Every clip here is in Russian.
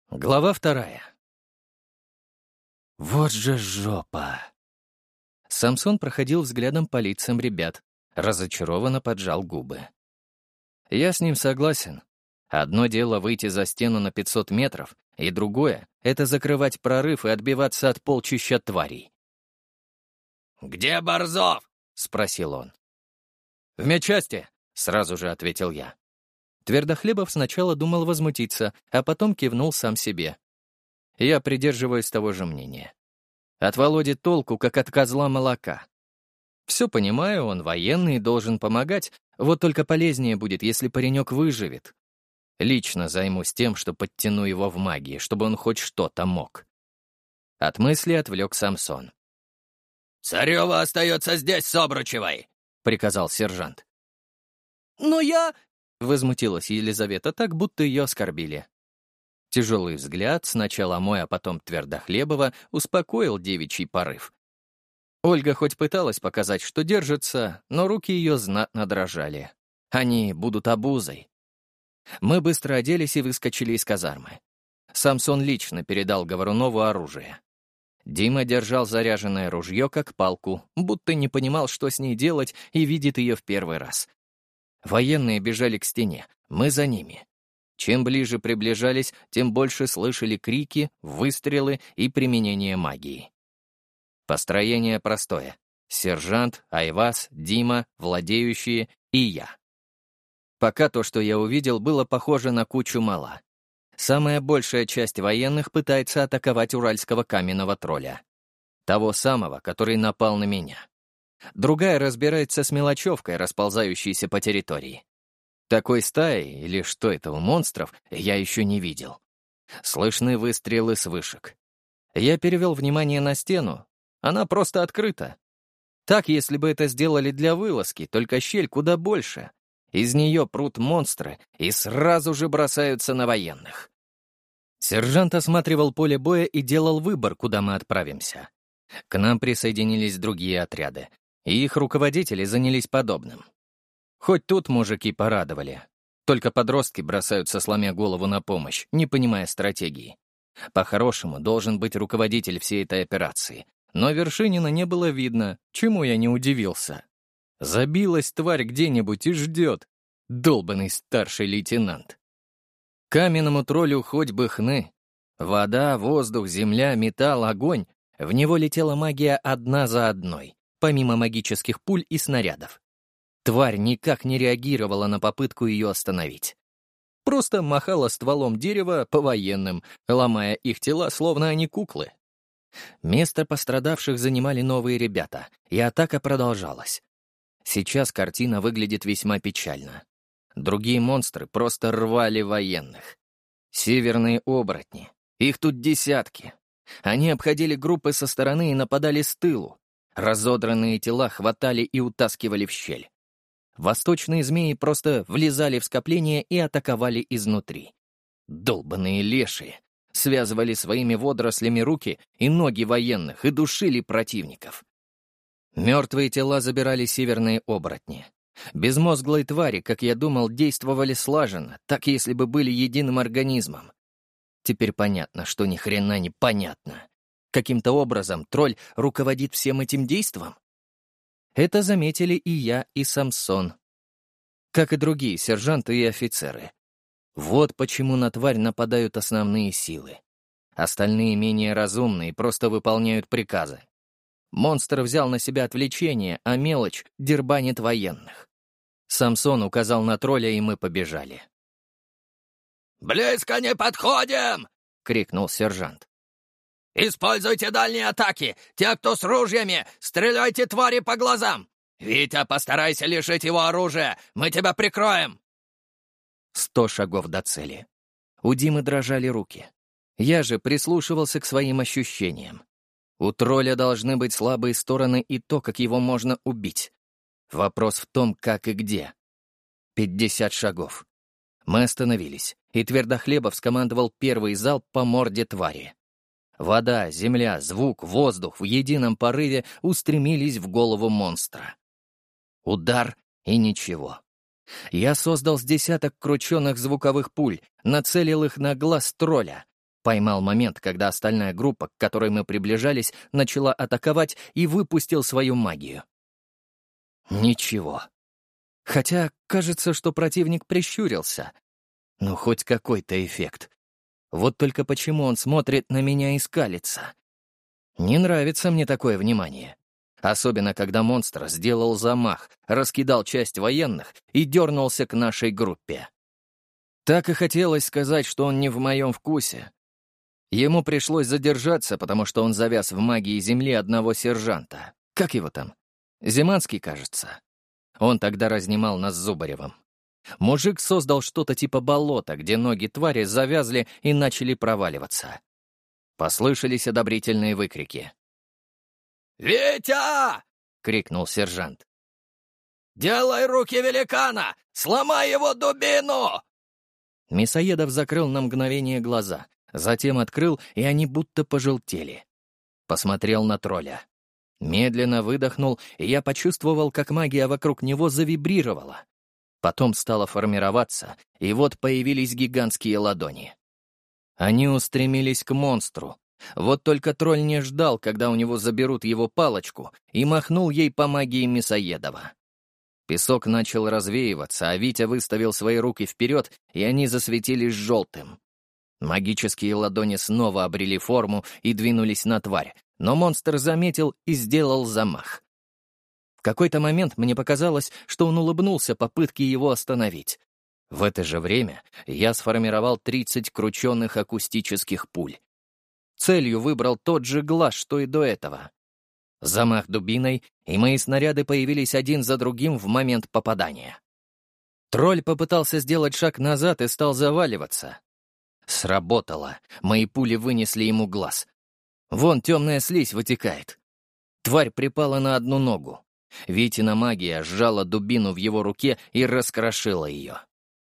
Глава 2. Вот же жопа! Самсон проходил взглядом по лицам ребят, разочарованно поджал губы. Я с ним согласен. Одно дело выйти за стену на 500 метров, и другое — это закрывать прорыв и отбиваться от полчища тварей. «Где Борзов?» — спросил он. «В медчасти», — сразу же ответил я. Твердохлебов сначала думал возмутиться, а потом кивнул сам себе. Я придерживаюсь того же мнения. От Володи толку, как от козла молока. Все понимаю, он военный и должен помогать, вот только полезнее будет, если паренек выживет. Лично займусь тем, что подтяну его в магии, чтобы он хоть что-то мог. От мысли отвлек Самсон. «Царева остается здесь с Обручевой», — приказал сержант. «Но я...» — возмутилась Елизавета так, будто ее оскорбили. Тяжелый взгляд, сначала мой, а потом Твердохлебова, успокоил девичий порыв. Ольга хоть пыталась показать, что держится, но руки ее знатно дрожали. Они будут обузой. Мы быстро оделись и выскочили из казармы. Самсон лично передал Говорунову оружие. Дима держал заряженное ружье как палку, будто не понимал, что с ней делать, и видит ее в первый раз. Военные бежали к стене, мы за ними. Чем ближе приближались, тем больше слышали крики, выстрелы и применение магии. Построение простое. Сержант, Айваз, Дима, владеющие и я. Пока то, что я увидел, было похоже на кучу мала. Самая большая часть военных пытается атаковать уральского каменного тролля. Того самого, который напал на меня. Другая разбирается с мелочевкой, расползающейся по территории. Такой стаи, или что это у монстров, я еще не видел. Слышны выстрелы с вышек. Я перевел внимание на стену. Она просто открыта. Так, если бы это сделали для вылазки, только щель куда больше. Из нее прут монстры и сразу же бросаются на военных. Сержант осматривал поле боя и делал выбор, куда мы отправимся. К нам присоединились другие отряды, и их руководители занялись подобным. Хоть тут мужики порадовали. Только подростки бросаются, сломя голову на помощь, не понимая стратегии. По-хорошему, должен быть руководитель всей этой операции. Но Вершинина не было видно, чему я не удивился. Забилась тварь где-нибудь и ждет. Долбанный старший лейтенант. Каменному троллю хоть бы хны. Вода, воздух, земля, металл, огонь. В него летела магия одна за одной, помимо магических пуль и снарядов. Тварь никак не реагировала на попытку ее остановить. Просто махала стволом дерева по военным, ломая их тела, словно они куклы. Место пострадавших занимали новые ребята, и атака продолжалась. Сейчас картина выглядит весьма печально. Другие монстры просто рвали военных. Северные оборотни. Их тут десятки. Они обходили группы со стороны и нападали с тылу. Разодранные тела хватали и утаскивали в щель. Восточные змеи просто влезали в скопление и атаковали изнутри. Долбаные лешие связывали своими водорослями руки и ноги военных и душили противников. Мертвые тела забирали северные оборотни. Безмозглые твари, как я думал, действовали слаженно, так если бы были единым организмом. Теперь понятно, что ни хрена не понятно. Каким-то образом тролль руководит всем этим действом? Это заметили и я, и Самсон. Как и другие сержанты и офицеры. Вот почему на тварь нападают основные силы. Остальные менее разумные просто выполняют приказы. Монстр взял на себя отвлечение, а мелочь дербанит военных. Самсон указал на тролля, и мы побежали. «Близко не подходим!» — крикнул сержант. «Используйте дальние атаки! Те, кто с ружьями, стреляйте твари по глазам! Витя, постарайся лишить его оружия! Мы тебя прикроем!» 100 шагов до цели. У Димы дрожали руки. Я же прислушивался к своим ощущениям. У тролля должны быть слабые стороны и то, как его можно убить. Вопрос в том, как и где. 50 шагов. Мы остановились, и Твердохлебов скомандовал первый залп по морде твари. Вода, земля, звук, воздух в едином порыве устремились в голову монстра. Удар и ничего. Я создал с десяток крученных звуковых пуль, нацелил их на глаз тролля. Поймал момент, когда остальная группа, к которой мы приближались, начала атаковать и выпустил свою магию. Ничего. Хотя, кажется, что противник прищурился. Ну, хоть какой-то эффект. Вот только почему он смотрит на меня и скалится? Не нравится мне такое внимание. Особенно, когда монстр сделал замах, раскидал часть военных и дернулся к нашей группе. Так и хотелось сказать, что он не в моем вкусе. Ему пришлось задержаться, потому что он завяз в магии земли одного сержанта. Как его там? Зиманский, кажется. Он тогда разнимал нас с Зубаревым. Мужик создал что-то типа болота, где ноги твари завязли и начали проваливаться. Послышались одобрительные выкрики. «Витя!» — крикнул сержант. «Делай руки великана! Сломай его дубину!» Мясоедов закрыл на мгновение глаза, затем открыл, и они будто пожелтели. Посмотрел на тролля. Медленно выдохнул, и я почувствовал, как магия вокруг него завибрировала. Потом стала формироваться, и вот появились гигантские ладони. Они устремились к монстру. Вот только тролль не ждал, когда у него заберут его палочку, и махнул ей по магии Мясоедова. Песок начал развеиваться, а Витя выставил свои руки вперед, и они засветились желтым. Магические ладони снова обрели форму и двинулись на тварь, но монстр заметил и сделал замах. В какой-то момент мне показалось, что он улыбнулся попытке его остановить. В это же время я сформировал 30 крученных акустических пуль. Целью выбрал тот же глаз, что и до этого. Замах дубиной, и мои снаряды появились один за другим в момент попадания. Тролль попытался сделать шаг назад и стал заваливаться. Сработало. Мои пули вынесли ему глаз. Вон темная слизь вытекает. Тварь припала на одну ногу. Витина магия сжала дубину в его руке и раскрошила ее.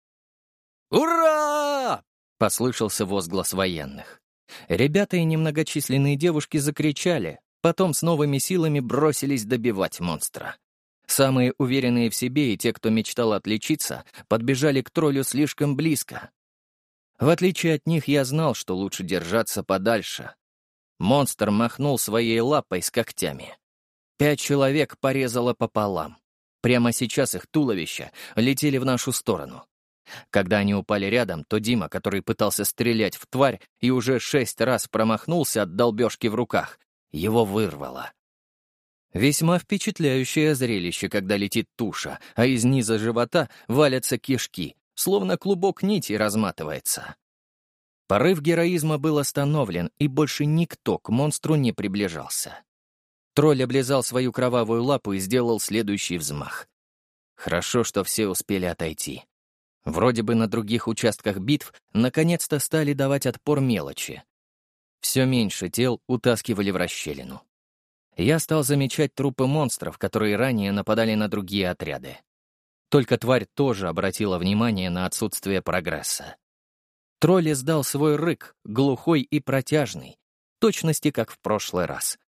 «Ура!» — послышался возглас военных. Ребята и немногочисленные девушки закричали, потом с новыми силами бросились добивать монстра. Самые уверенные в себе и те, кто мечтал отличиться, подбежали к троллю слишком близко. В отличие от них, я знал, что лучше держаться подальше. Монстр махнул своей лапой с когтями. 5 человек порезало пополам. Прямо сейчас их туловища летели в нашу сторону. Когда они упали рядом, то Дима, который пытался стрелять в тварь и уже 6 раз промахнулся от долбежки в руках, его вырвало. Весьма впечатляющее зрелище, когда летит туша, а из низа живота валятся кишки, словно клубок нити разматывается. Порыв героизма был остановлен, и больше никто к монстру не приближался. Тролль облизал свою кровавую лапу и сделал следующий взмах. Хорошо, что все успели отойти. Вроде бы на других участках битв наконец-то стали давать отпор мелочи. Все меньше тел утаскивали в расщелину. Я стал замечать трупы монстров, которые ранее нападали на другие отряды. Только тварь тоже обратила внимание на отсутствие прогресса. Тролль издал свой рык, глухой и протяжный, в точности как в прошлый раз.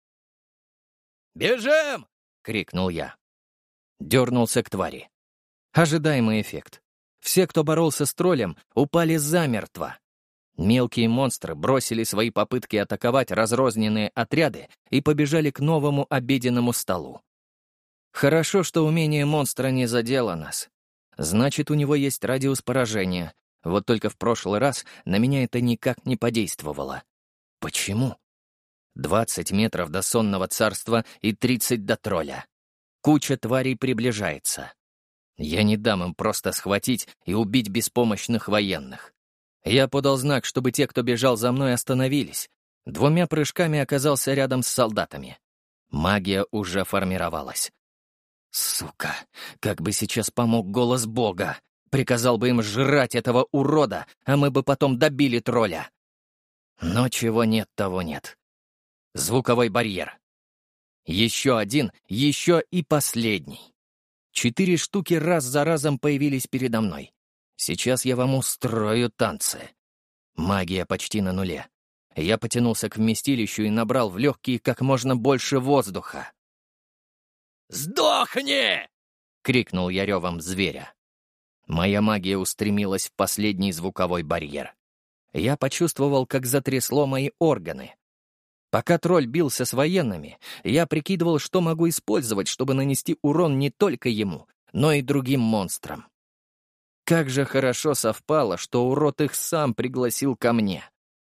«Бежим!» — крикнул я. Дернулся к твари. Ожидаемый эффект. Все, кто боролся с троллем, упали замертво. Мелкие монстры бросили свои попытки атаковать разрозненные отряды и побежали к новому обеденному столу. Хорошо, что умение монстра не задело нас. Значит, у него есть радиус поражения. Вот только в прошлый раз на меня это никак не подействовало. Почему? 20 метров до сонного царства и 30 до тролля. Куча тварей приближается. Я не дам им просто схватить и убить беспомощных военных. Я подал знак, чтобы те, кто бежал за мной, остановились. 2 прыжками оказался рядом с солдатами. Магия уже формировалась. Сука, как бы сейчас помог голос Бога. Приказал бы им жрать этого урода, а мы бы потом добили тролля. Но чего нет, того нет. Звуковой барьер. Еще один, еще и последний. 4 штуки раз за разом появились передо мной. Сейчас я вам устрою танцы. Магия почти на нуле. Я потянулся к вместилищу и набрал в легкие как можно больше воздуха. «Сдохни!» — крикнул я ревом зверя. Моя магия устремилась в последний звуковой барьер. Я почувствовал, как затрясло мои органы. Пока тролль бился с военными, я прикидывал, что могу использовать, чтобы нанести урон не только ему, но и другим монстрам. Как же хорошо совпало, что урод их сам пригласил ко мне.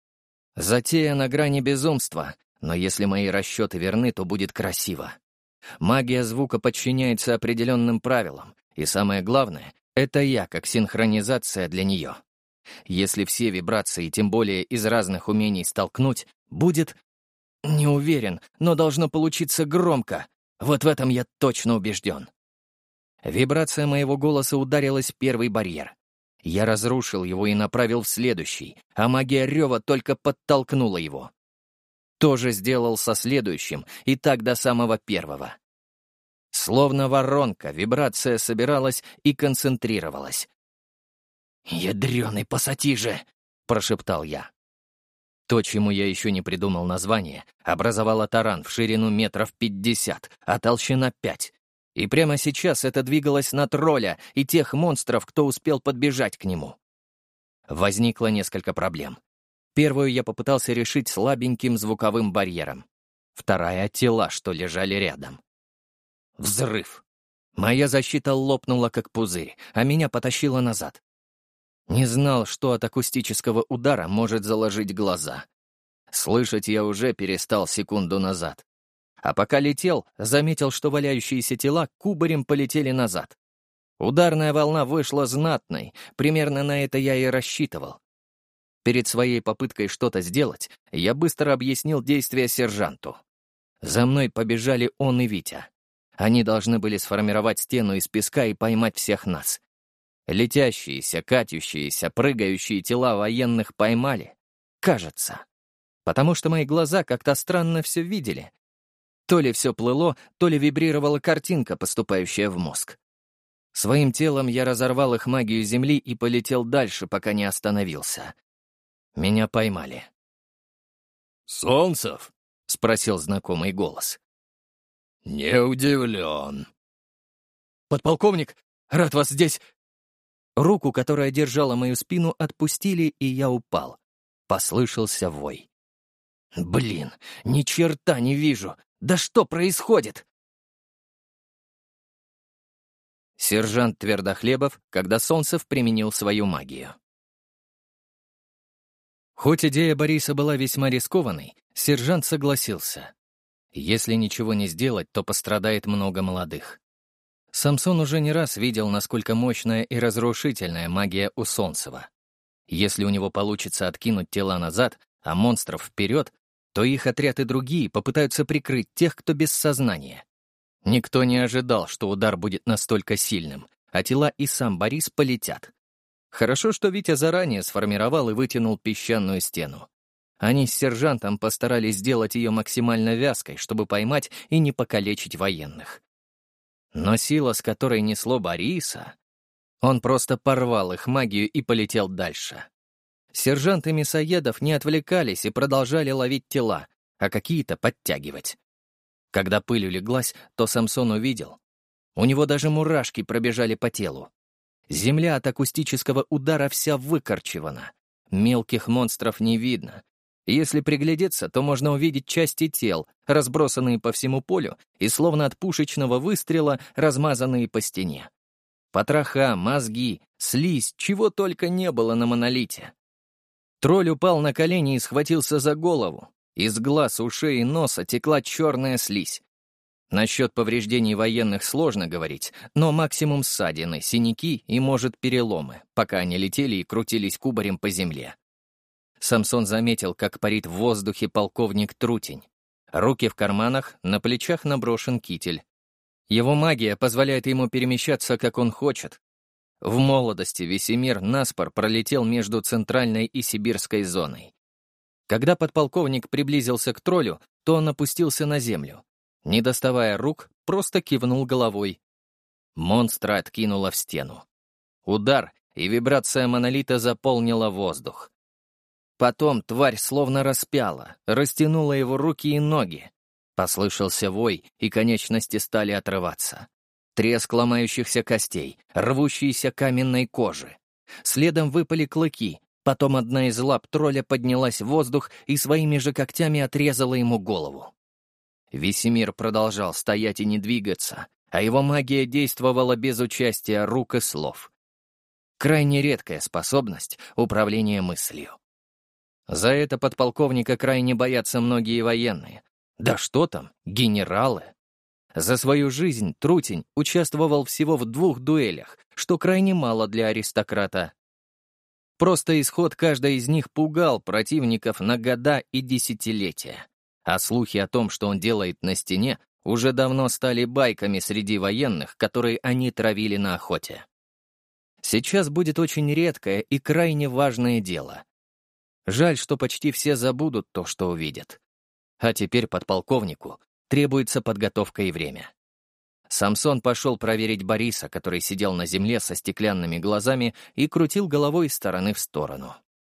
Затея на грани безумства, но если мои расчеты верны, то будет красиво. Магия звука подчиняется определенным правилам, и самое главное — это я как синхронизация для нее. Если все вибрации, тем более из разных умений, столкнуть, будет... Не уверен, но должно получиться громко. Вот в этом я точно убежден. Вибрация моего голоса ударилась в первый барьер. Я разрушил его и направил в следующий, а магия рева только подтолкнула его. Тоже сделал со следующим, и так до самого первого. Словно воронка, вибрация собиралась и концентрировалась. «Ядрёный пассатижи!» — прошептал я. То, чему я еще не придумал название, образовало таран в ширину 50 метров, а толщина 5. И прямо сейчас это двигалось на тролля и тех монстров, кто успел подбежать к нему. Возникло несколько проблем. Первую я попытался решить слабеньким звуковым барьером. Вторая — от тела, что лежали рядом. Взрыв. Моя защита лопнула, как пузырь, а меня потащило назад. Не знал, что от акустического удара может заложить глаза. Слышать я уже перестал секунду назад. А пока летел, заметил, что валяющиеся тела кубарем полетели назад. Ударная волна вышла знатной, примерно на это я и рассчитывал. Перед своей попыткой что-то сделать, я быстро объяснил действия сержанту. За мной побежали он и Витя. Они должны были сформировать стену из песка и поймать всех нас. Летящиеся, катящиеся, прыгающие тела военных поймали. Кажется. Потому что мои глаза как-то странно все видели. То ли все плыло, то ли вибрировала картинка, поступающая в мозг. Своим телом я разорвал их магию земли и полетел дальше, пока не остановился. Меня поймали. «Солнцев?» — спросил знакомый голос. «Не удивлен». «Подполковник, рад вас здесь...» Руку, которая держала мою спину, отпустили, и я упал. Послышался вой. «Блин, ни черта не вижу! Да что происходит?» Сержант Твердохлебов, когда Солнцев применил свою магию. Хоть идея Бориса была весьма рискованной, сержант согласился. Если ничего не сделать, то пострадает много молодых. Самсон уже не раз видел, насколько мощная и разрушительная магия у Солнцева. Если у него получится откинуть тела назад, а монстров вперед, то их отряд и другие попытаются прикрыть тех, кто без сознания. Никто не ожидал, что удар будет настолько сильным, а тела и сам Борис полетят. Хорошо, что Витя заранее сформировал и вытянул песчаную стену. Они с сержантом постарались сделать ее максимально вязкой, чтобы поймать и не покалечить военных. Но сила, с которой несло Бориса... Он просто порвал их магию и полетел дальше. Сержант и мясоедов не отвлекались и продолжали ловить тела, а какие-то подтягивать. Когда пыль улеглась, то Самсон увидел. У него даже мурашки пробежали по телу. Земля от акустического удара вся выкорчевана. Мелких монстров не видно. Если приглядеться, то можно увидеть части тел, разбросанные по всему полю и словно от пушечного выстрела размазанные по стене. Потроха, мозги, слизь, чего только не было на монолите. Тролль упал на колени и схватился за голову. Из глаз, ушей и носа текла черная слизь. Насчет повреждений военных сложно говорить, но максимум ссадины, синяки и, может, переломы, пока они летели и крутились кубарем по земле. Самсон заметил, как парит в воздухе полковник Трутень. Руки в карманах, на плечах наброшен китель. Его магия позволяет ему перемещаться, как он хочет. В молодости Весемир наспор пролетел между центральной и сибирской зоной. Когда подполковник приблизился к троллю, то он опустился на землю. Не доставая рук, просто кивнул головой. Монстра откинуло в стену. Удар, и вибрация монолита заполнила воздух. Потом тварь словно распяла, растянула его руки и ноги. Послышался вой, и конечности стали отрываться. Треск ломающихся костей, рвущейся каменной кожи. Следом выпали клыки, Потом одна из лап тролля поднялась в воздух и своими же когтями отрезала ему голову. Весемир продолжал стоять и не двигаться, а его магия действовала без участия рук и слов. Крайне редкая способность управления мыслью. За это подполковника крайне боятся многие военные. Да что там, генералы. За свою жизнь Трутень участвовал всего в 2 дуэлях, что крайне мало для аристократа. Просто исход каждой из них пугал противников на года и десятилетия. А слухи о том, что он делает на стене, уже давно стали байками среди военных, которые они травили на охоте. Сейчас будет очень редкое и крайне важное дело. Жаль, что почти все забудут то, что увидят. А теперь подполковнику требуется подготовка и время. Самсон пошел проверить Бориса, который сидел на земле со стеклянными глазами и крутил головой из стороны в сторону.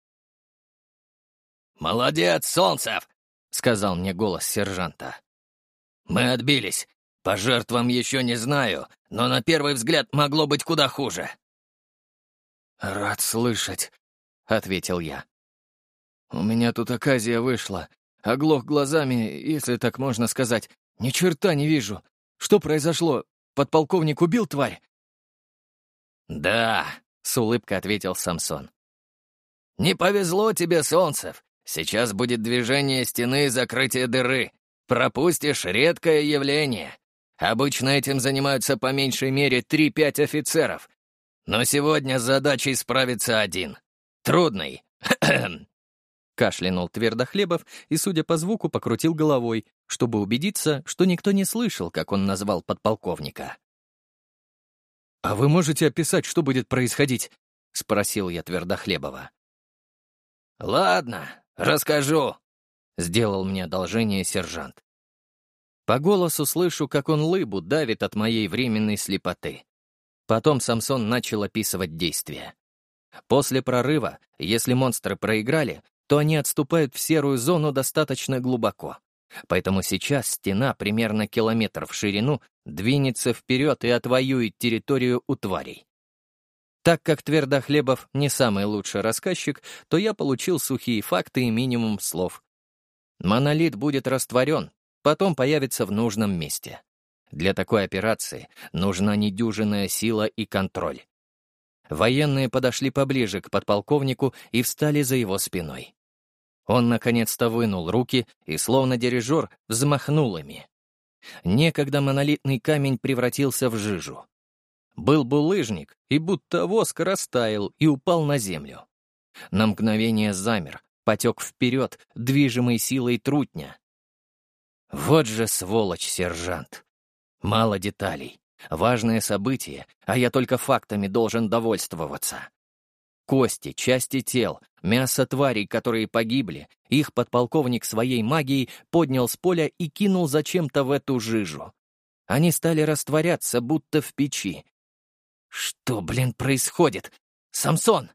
«Молодец, Солнцев!» — сказал мне голос сержанта. «Мы отбились. По жертвам еще не знаю, но на первый взгляд могло быть куда хуже». «Рад слышать», — ответил я. «У меня тут оказия вышла. Оглох глазами, если так можно сказать. Ни черта не вижу. Что произошло? Подполковник убил тварь?» «Да», — с улыбкой ответил Самсон. «Не повезло тебе, Солнцев. Сейчас будет движение стены и закрытие дыры. Пропустишь редкое явление. Обычно этим занимаются по меньшей мере 3-5 офицеров. Но сегодня с задачей справится один. Трудный. Кашлянул Твердохлебов и, судя по звуку, покрутил головой, чтобы убедиться, что никто не слышал, как он назвал подполковника. «А вы можете описать, что будет происходить?» — спросил я Твердохлебова. «Ладно, расскажу», — сделал мне одолжение сержант. По голосу слышу, как он лыбу давит от моей временной слепоты. Потом Самсон начал описывать действия. После прорыва, если монстры проиграли, то они отступают в серую зону достаточно глубоко. Поэтому сейчас стена примерно километр в ширину двинется вперед и отвоюет территорию у тварей. Так как Твердохлебов не самый лучший рассказчик, то я получил сухие факты и минимум слов. Монолит будет растворен, потом появится в нужном месте. Для такой операции нужна недюжинная сила и контроль. Военные подошли поближе к подполковнику и встали за его спиной. Он наконец-то вынул руки и, словно дирижер, взмахнул ими. Некогда монолитный камень превратился в жижу. Был булыжник, и будто воск растаял и упал на землю. На мгновение замер, потек вперед, движимой силой трутня. Вот же сволочь, сержант. Мало деталей. Важное событие, а я только фактами должен довольствоваться. Кости, части тел, мясо тварей, которые погибли, их подполковник своей магией поднял с поля и кинул зачем-то в эту жижу. Они стали растворяться, будто в печи. Что, происходит? Самсон!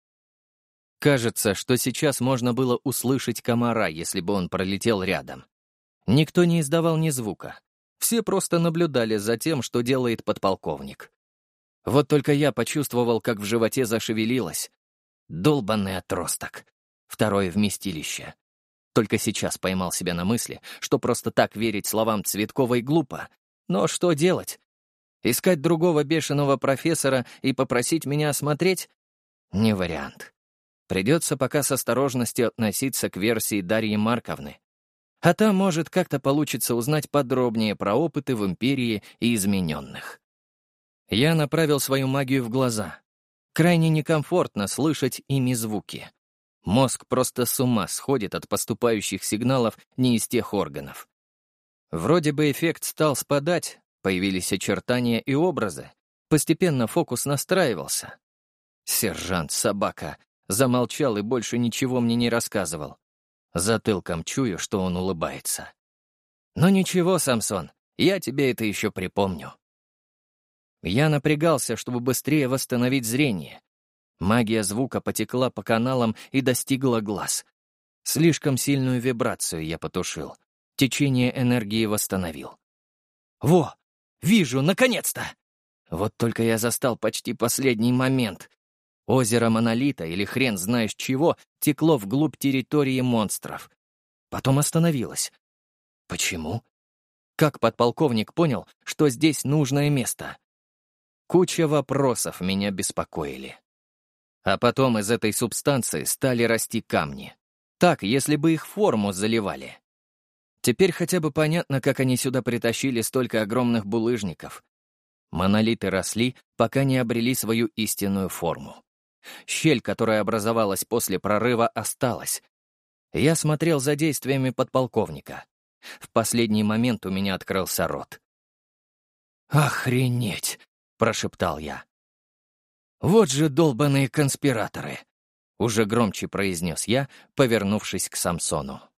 Кажется, что сейчас можно было услышать комара, если бы он пролетел рядом. Никто не издавал ни звука. Все просто наблюдали за тем, что делает подполковник. Вот только я почувствовал, как в животе зашевелилось. Долбанный отросток. Второе вместилище. Только сейчас поймал себя на мысли, что просто так верить словам Цветковой глупо. Но что делать? Искать другого бешеного профессора и попросить меня осмотреть? Не вариант. Придется пока с осторожностью относиться к версии Дарьи Марковны. А там, может, как-то получится узнать подробнее про опыты в Империи и измененных. Я направил свою магию в глаза. Крайне некомфортно слышать ими звуки. Мозг просто с ума сходит от поступающих сигналов не из тех органов. Вроде бы эффект стал спадать, появились очертания и образы. Постепенно фокус настраивался. Сержант, собака, замолчал и больше ничего мне не рассказывал. Затылком чую, что он улыбается. Но ничего, Самсон, я тебе это еще припомню. Я напрягался, чтобы быстрее восстановить зрение. Магия звука потекла по каналам и достигла глаз. Слишком сильную вибрацию я потушил. Течение энергии восстановил. Во! Вижу, наконец-то! Вот только я застал почти последний момент. Озеро Монолита или хрен знаешь чего текло вглубь территории монстров. Потом остановилось. Почему? Как подполковник понял, что здесь нужное место? Куча вопросов меня беспокоили. А потом из этой субстанции стали расти камни. Так, если бы их форму заливали. Теперь хотя бы понятно, как они сюда притащили столько огромных булыжников. Монолиты росли, пока не обрели свою истинную форму. Щель, которая образовалась после прорыва, осталась. Я смотрел за действиями подполковника. В последний момент у меня открылся рот. «Охренеть!» — прошептал я. «Вот же долбаные конспираторы!» — уже громче произнес я, повернувшись к Самсону.